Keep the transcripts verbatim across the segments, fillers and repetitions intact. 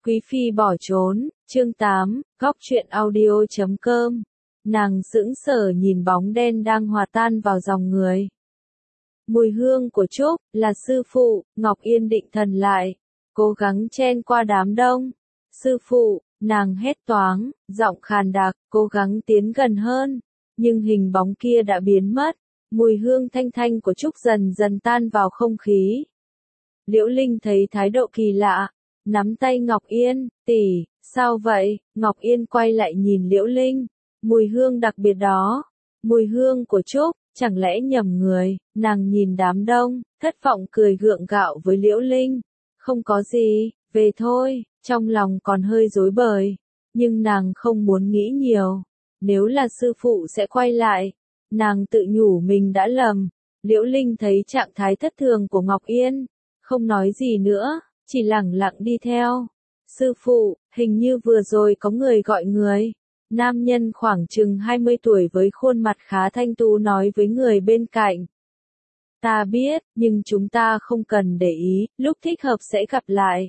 Quý phi bỏ trốn, chương tám, góc truyện audio chấm com. Nàng sững sờ nhìn bóng đen đang hòa tan vào dòng người. Mùi hương của Trúc, là sư phụ, Ngọc Yên định thần lại, cố gắng chen qua đám đông. Sư phụ, nàng hét toáng, giọng khàn đặc, cố gắng tiến gần hơn, nhưng hình bóng kia đã biến mất, mùi hương thanh thanh của Trúc dần dần tan vào không khí. Liễu Linh thấy thái độ kỳ lạ, nắm tay Ngọc Yên, tỷ, sao vậy? Ngọc Yên quay lại nhìn Liễu Linh, mùi hương đặc biệt đó, mùi hương của Trúc, chẳng lẽ nhầm người? Nàng nhìn đám đông, thất vọng cười gượng gạo với Liễu Linh, không có gì, về thôi, trong lòng còn hơi rối bời, nhưng nàng không muốn nghĩ nhiều, nếu là sư phụ sẽ quay lại, nàng tự nhủ mình đã lầm. Liễu Linh thấy trạng thái thất thường của Ngọc Yên, không nói gì nữa, chỉ lẳng lặng đi theo. Sư phụ, hình như vừa rồi có người gọi người. Nam nhân khoảng chừng hai mươi tuổi với khuôn mặt khá thanh tú nói với người bên cạnh. Ta biết, nhưng chúng ta không cần để ý, lúc thích hợp sẽ gặp lại.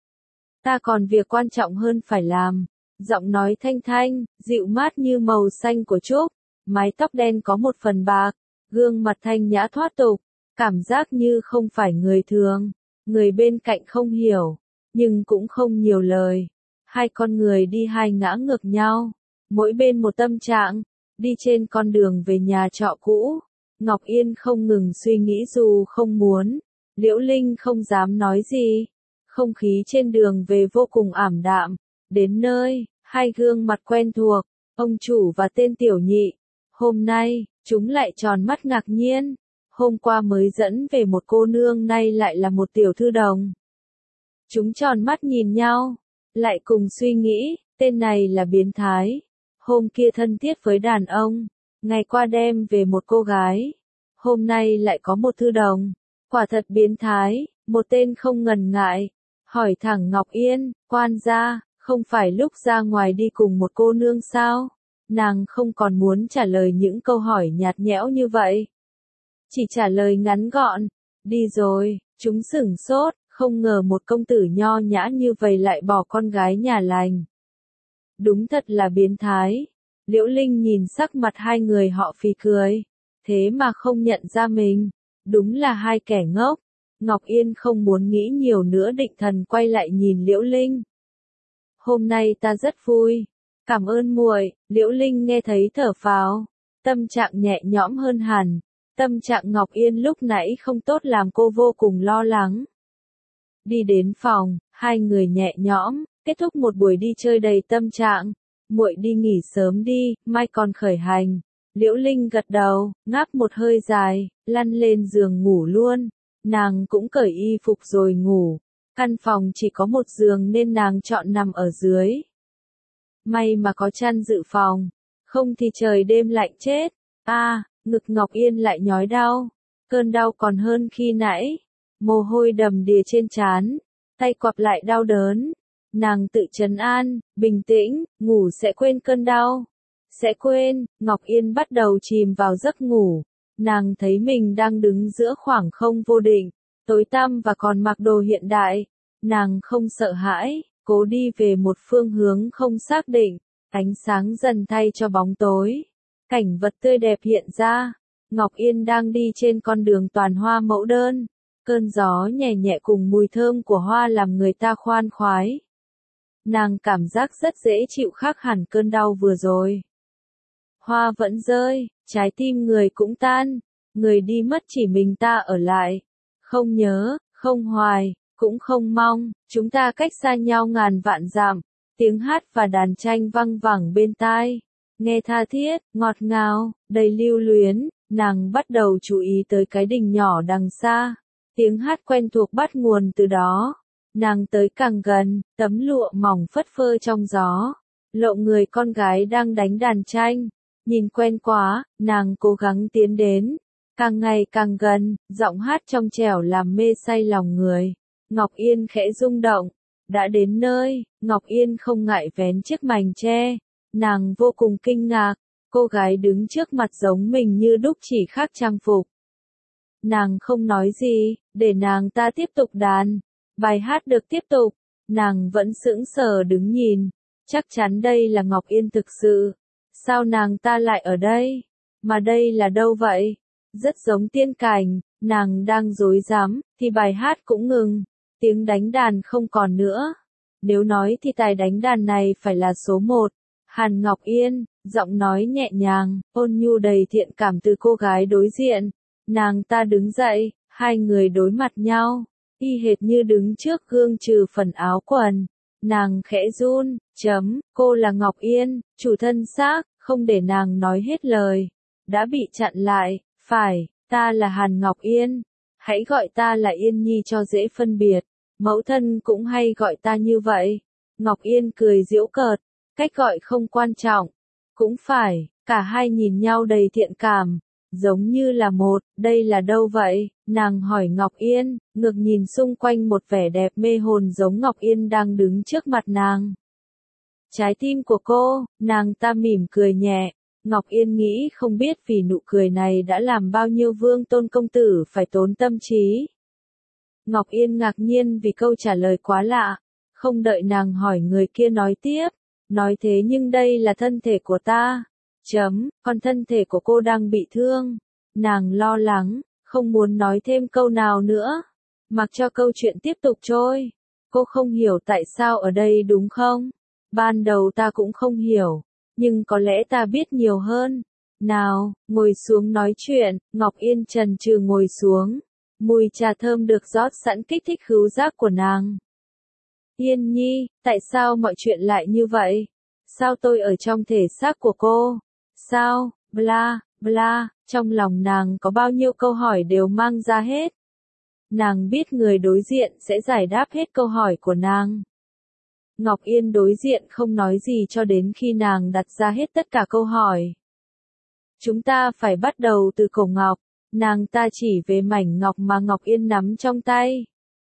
Ta còn việc quan trọng hơn phải làm. Giọng nói thanh thanh, dịu mát như màu xanh của Trúc, mái tóc đen có một phần bạc, gương mặt thanh nhã thoát tục, cảm giác như không phải người thường. Người bên cạnh không hiểu, nhưng cũng không nhiều lời. Hai con người đi hai ngã ngược nhau, mỗi bên một tâm trạng, đi trên con đường về nhà trọ cũ. Ngọc Yên không ngừng suy nghĩ dù không muốn, Liễu Linh không dám nói gì. Không khí trên đường về vô cùng ảm đạm, đến nơi, hai gương mặt quen thuộc, ông chủ và tên tiểu nhị. Hôm nay, chúng lại tròn mắt ngạc nhiên. Hôm qua mới dẫn về một cô nương nay lại là một tiểu thư đồng. Chúng tròn mắt nhìn nhau, lại cùng suy nghĩ, tên này là biến thái. Hôm kia thân thiết với đàn ông, ngày qua đem về một cô gái. Hôm nay lại có một thư đồng, quả thật biến thái, một tên không ngần ngại. Hỏi thẳng Ngọc Yên, quan gia, không phải lúc ra ngoài đi cùng một cô nương sao? Nàng không còn muốn trả lời những câu hỏi nhạt nhẽo như vậy. Chỉ trả lời ngắn gọn, đi rồi. Chúng sửng sốt, không ngờ một công tử nho nhã như vậy lại bỏ con gái nhà lành. Đúng thật là biến thái. Liễu Linh nhìn sắc mặt hai người họ phì cười, thế mà không nhận ra mình, đúng là hai kẻ ngốc. Ngọc Yên không muốn nghĩ nhiều nữa định thần quay lại nhìn Liễu Linh. Hôm nay ta rất vui, cảm ơn muội. Liễu Linh nghe thấy thở phào, tâm trạng nhẹ nhõm hơn hẳn. Tâm trạng Ngọc Yên lúc nãy không tốt làm cô vô cùng lo lắng. Đi đến phòng, hai người nhẹ nhõm, kết thúc một buổi đi chơi đầy tâm trạng. Muội đi nghỉ sớm đi, mai còn khởi hành. Liễu Linh gật đầu, ngáp một hơi dài, lăn lên giường ngủ luôn. Nàng cũng cởi y phục rồi ngủ. Căn phòng chỉ có một giường nên nàng chọn nằm ở dưới. May mà có chăn dự phòng, không thì trời đêm lạnh chết. A, à, ngực Ngọc Yên lại nhói đau, cơn đau còn hơn khi nãy, mồ hôi đầm đìa trên trán, tay quặp lại đau đớn. Nàng tự trấn an, bình tĩnh, ngủ sẽ quên cơn đau. Sẽ quên. Ngọc Yên bắt đầu chìm vào giấc ngủ. Nàng thấy mình đang đứng giữa khoảng không vô định, tối tăm và còn mặc đồ hiện đại. Nàng không sợ hãi, cố đi về một phương hướng không xác định, ánh sáng dần thay cho bóng tối. Cảnh vật tươi đẹp hiện ra. Ngọc Yên đang đi trên con đường toàn hoa mẫu đơn. Cơn gió nhẹ nhẹ cùng mùi thơm của hoa làm người ta khoan khoái. Nàng cảm giác rất dễ chịu khác hẳn cơn đau vừa rồi. Hoa vẫn rơi, trái tim người cũng tan. Người đi mất chỉ mình ta ở lại. Không nhớ, không hoài, cũng không mong. Chúng ta cách xa nhau ngàn vạn dặm. Tiếng hát và đàn tranh văng vẳng bên tai. Nghe tha thiết, ngọt ngào, đầy lưu luyến. Nàng bắt đầu chú ý tới cái đình nhỏ đằng xa. Tiếng hát quen thuộc bắt nguồn từ đó. Nàng tới càng gần, tấm lụa mỏng phất phơ trong gió. Lộ người con gái đang đánh đàn tranh. Nhìn quen quá, nàng cố gắng tiến đến. Càng ngày càng gần, giọng hát trong trẻo làm mê say lòng người. Ngọc Yên khẽ rung động. Đã đến nơi, Ngọc Yên không ngại vén chiếc mành che. Nàng vô cùng kinh ngạc. Cô gái đứng trước mặt giống mình như đúc chỉ khác trang phục. Nàng không nói gì, để nàng ta tiếp tục đàn. Bài hát được tiếp tục. Nàng vẫn sững sờ đứng nhìn, chắc chắn đây là Ngọc Yên thực sự. Sao nàng ta lại ở đây? Mà đây là đâu vậy? Rất giống tiên cảnh, nàng đang rối rắm, thì bài hát cũng ngừng, tiếng đánh đàn không còn nữa. Nếu nói thì tài đánh đàn này phải là số một. Hàn Ngọc Yên, giọng nói nhẹ nhàng, ôn nhu đầy thiện cảm từ cô gái đối diện. Nàng ta đứng dậy, hai người đối mặt nhau, y hệt như đứng trước gương trừ phần áo quần. Nàng khẽ run, chấm, cô là Ngọc Yên, chủ thân xác, không để nàng nói hết lời. Đã bị chặn lại, phải, ta là Hàn Ngọc Yên. Hãy gọi ta là Yên Nhi cho dễ phân biệt. Mẫu thân cũng hay gọi ta như vậy. Ngọc Yên cười giễu cợt, cách gọi không quan trọng. Cũng phải, cả hai nhìn nhau đầy thiện cảm, giống như là một, đây là đâu vậy? Nàng hỏi Ngọc Yên, ngược nhìn xung quanh một vẻ đẹp mê hồn giống Ngọc Yên đang đứng trước mặt nàng. Trái tim của cô, nàng ta mỉm cười nhẹ. Ngọc Yên nghĩ không biết vì nụ cười này đã làm bao nhiêu vương tôn công tử phải tốn tâm trí. Ngọc Yên ngạc nhiên vì câu trả lời quá lạ, không đợi nàng hỏi người kia nói tiếp, nói thế nhưng đây là thân thể của ta, chấm, còn thân thể của cô đang bị thương. Nàng lo lắng, không muốn nói thêm câu nào nữa, mặc cho câu chuyện tiếp tục trôi. Cô không hiểu tại sao ở đây đúng không? Ban đầu ta cũng không hiểu, nhưng có lẽ ta biết nhiều hơn. Nào, ngồi xuống nói chuyện. Ngọc Yên chần chừ ngồi xuống. Mùi trà thơm được rót sẵn kích thích khứu giác của nàng. Yên Nhi, tại sao mọi chuyện lại như vậy? Sao tôi ở trong thể xác của cô? Sao, bla, bla, trong lòng nàng có bao nhiêu câu hỏi đều mang ra hết. Nàng biết người đối diện sẽ giải đáp hết câu hỏi của nàng. Ngọc Yên đối diện không nói gì cho đến khi nàng đặt ra hết tất cả câu hỏi. Chúng ta phải bắt đầu từ cổ ngọc. Nàng ta chỉ về mảnh ngọc mà Ngọc Yên nắm trong tay.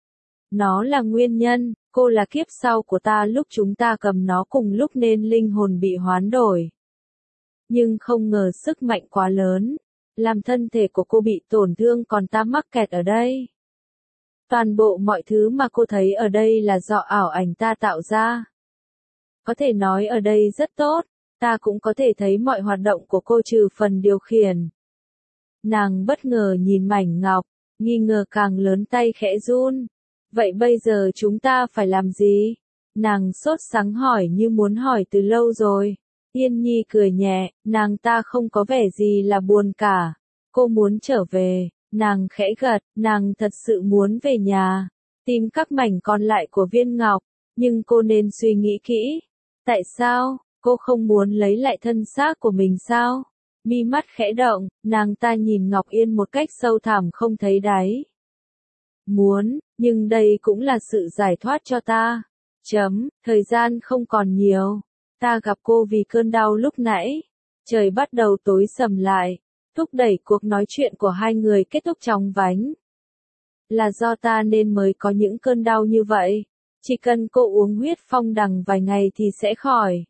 Nó là nguyên nhân, cô là kiếp sau của ta lúc chúng ta cầm nó cùng lúc nên linh hồn bị hoán đổi. Nhưng không ngờ sức mạnh quá lớn, làm thân thể của cô bị tổn thương còn ta mắc kẹt ở đây. Toàn bộ mọi thứ mà cô thấy ở đây là do ảo ảnh ta tạo ra. Có thể nói ở đây rất tốt, ta cũng có thể thấy mọi hoạt động của cô trừ phần điều khiển. Nàng bất ngờ nhìn mảnh ngọc, nghi ngờ càng lớn tay khẽ run. Vậy bây giờ chúng ta phải làm gì? Nàng sốt sắng hỏi như muốn hỏi từ lâu rồi. Yên Nhi cười nhẹ, nàng ta không có vẻ gì là buồn cả. Cô muốn trở về, nàng khẽ gật, nàng thật sự muốn về nhà, tìm các mảnh còn lại của viên ngọc, nhưng cô nên suy nghĩ kỹ. Tại sao, cô không muốn lấy lại thân xác của mình sao? Mi mắt khẽ động, nàng ta nhìn Ngọc Yên một cách sâu thẳm không thấy đáy. Muốn, nhưng đây cũng là sự giải thoát cho ta. Chấm, thời gian không còn nhiều. Ta gặp cô vì cơn đau lúc nãy. Trời bắt đầu tối sầm lại, thúc đẩy cuộc nói chuyện của hai người kết thúc chóng vánh. Là do ta nên mới có những cơn đau như vậy. Chỉ cần cô uống huyết phong đằng vài ngày thì sẽ khỏi.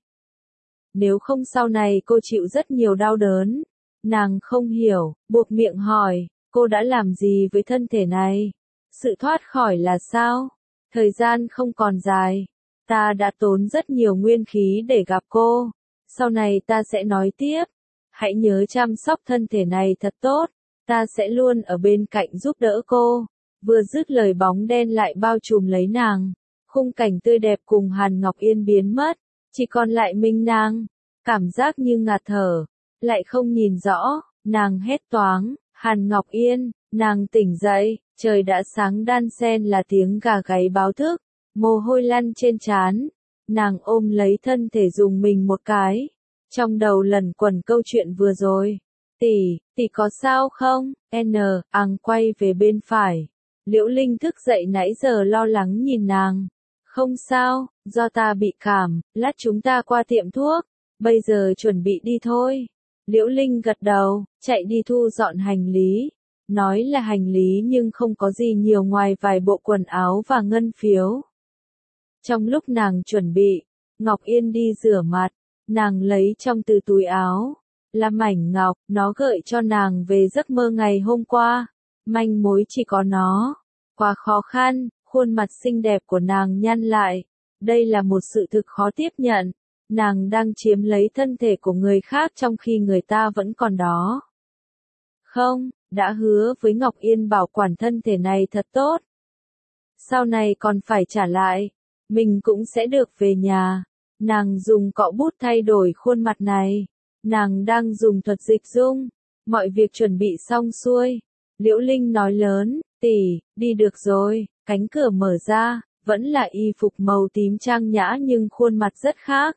Nếu không sau này cô chịu rất nhiều đau đớn. Nàng không hiểu, buộc miệng hỏi, cô đã làm gì với thân thể này? Sự thoát khỏi là sao? Thời gian không còn dài. Ta đã tốn rất nhiều nguyên khí để gặp cô. Sau này ta sẽ nói tiếp. Hãy nhớ chăm sóc thân thể này thật tốt. Ta sẽ luôn ở bên cạnh giúp đỡ cô. Vừa dứt lời bóng đen lại bao trùm lấy nàng. Khung cảnh tươi đẹp cùng Hàn Ngọc Yên biến mất. Chỉ còn lại mình nàng. Cảm giác như ngạt thở. Lại không nhìn rõ. Nàng hét toáng. Hàn Ngọc Yên. Nàng tỉnh dậy. Trời đã sáng đan xen là tiếng gà gáy báo thức. Mồ hôi lăn trên trán. Nàng ôm lấy thân thể dùng mình một cái. Trong đầu lẩn quẩn câu chuyện vừa rồi. Tỷ, tỷ có sao không? N, ằng quay về bên phải. Liễu Linh thức dậy nãy giờ lo lắng nhìn nàng. Không sao, do ta bị cảm, lát chúng ta qua tiệm thuốc. Bây giờ chuẩn bị đi thôi. Liễu Linh gật đầu, chạy đi thu dọn hành lý. Nói là hành lý nhưng không có gì nhiều ngoài vài bộ quần áo và ngân phiếu. Trong lúc nàng chuẩn bị, Ngọc Yên đi rửa mặt. Nàng lấy trong từ túi áo là mảnh ngọc, nó gợi cho nàng về giấc mơ ngày hôm qua. Manh mối chỉ có nó. Quá khó khăn, Khuôn mặt xinh đẹp của nàng nhăn lại. Đây là một sự thực khó tiếp nhận. Nàng đang chiếm lấy thân thể của người khác trong khi người ta vẫn còn đó. Không, đã hứa với Ngọc Yên bảo quản thân thể này thật tốt. Sau này còn phải trả lại. Mình cũng sẽ được về nhà. Nàng dùng cọ bút thay đổi khuôn mặt này. Nàng đang dùng thuật dịch dung. Mọi việc chuẩn bị xong xuôi. Liễu Linh nói lớn, tỷ, đi được rồi. Cánh cửa mở ra, vẫn là y phục màu tím trang nhã nhưng khuôn mặt rất khác.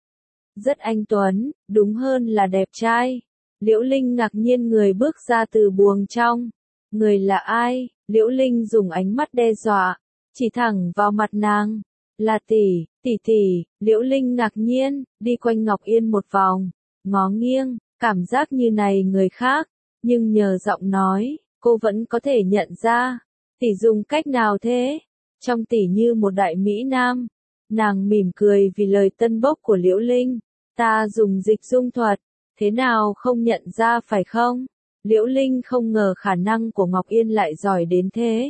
Rất anh tuấn, đúng hơn là đẹp trai. Liễu Linh ngạc nhiên người bước ra từ buồng trong. Người là ai? Liễu Linh dùng ánh mắt đe dọa, chỉ thẳng vào mặt nàng. Là tỷ, tỷ tỷ. Liễu Linh ngạc nhiên, đi quanh Ngọc Yên một vòng, ngó nghiêng, cảm giác như này người khác, nhưng nhờ giọng nói, cô vẫn có thể nhận ra. Tỷ dùng cách nào thế? Trong tỷ như một đại mỹ nam. Nàng mỉm cười vì lời tân bốc của Liễu Linh. Ta dùng dịch dung thuật, thế nào không nhận ra phải không? Liễu Linh không ngờ khả năng của Ngọc Yên lại giỏi đến thế.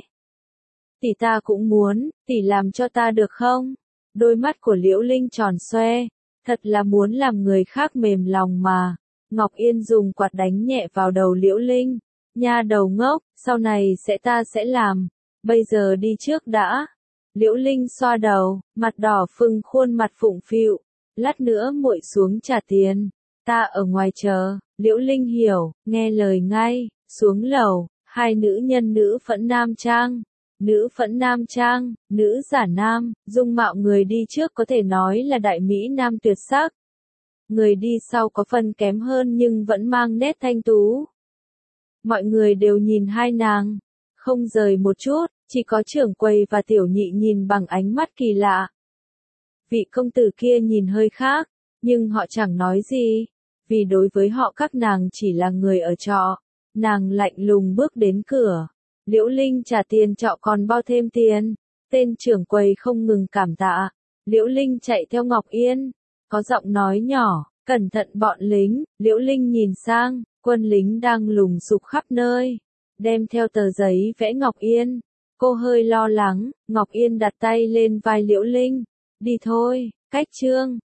Tỷ ta cũng muốn, tỷ làm cho ta được không? Đôi mắt của Liễu Linh tròn xoe, thật là muốn làm người khác mềm lòng mà. Ngọc Yên dùng quạt đánh nhẹ vào đầu Liễu Linh. Nha đầu ngốc, sau này sẽ ta sẽ làm, bây giờ đi trước đã. Liễu Linh xoa đầu, mặt đỏ phừng khuôn mặt phụng phịu. Lát nữa muội xuống trả tiền. Ta ở ngoài chờ. Liễu Linh hiểu, nghe lời ngay, xuống lầu, hai nữ nhân nữ phẫn nam trang. Nữ phẫn nam trang, nữ giả nam, dung mạo người đi trước có thể nói là đại mỹ nam tuyệt sắc. Người đi sau có phần kém hơn nhưng vẫn mang nét thanh tú. Mọi người đều nhìn hai nàng, không rời một chút, chỉ có trưởng quầy và tiểu nhị nhìn bằng ánh mắt kỳ lạ. Vị công tử kia nhìn hơi khác, nhưng họ chẳng nói gì, vì đối với họ các nàng chỉ là người ở trọ. Nàng lạnh lùng bước đến cửa. Liễu Linh trả tiền trọ còn bao thêm tiền. Tên trưởng quầy không ngừng cảm tạ. Liễu Linh chạy theo Ngọc Yên. Có giọng nói nhỏ, cẩn thận bọn lính. Liễu Linh nhìn sang, quân lính đang lùng sục khắp nơi. Đem theo tờ giấy vẽ Ngọc Yên. Cô hơi lo lắng, Ngọc Yên đặt tay lên vai Liễu Linh. Đi thôi, cách chương.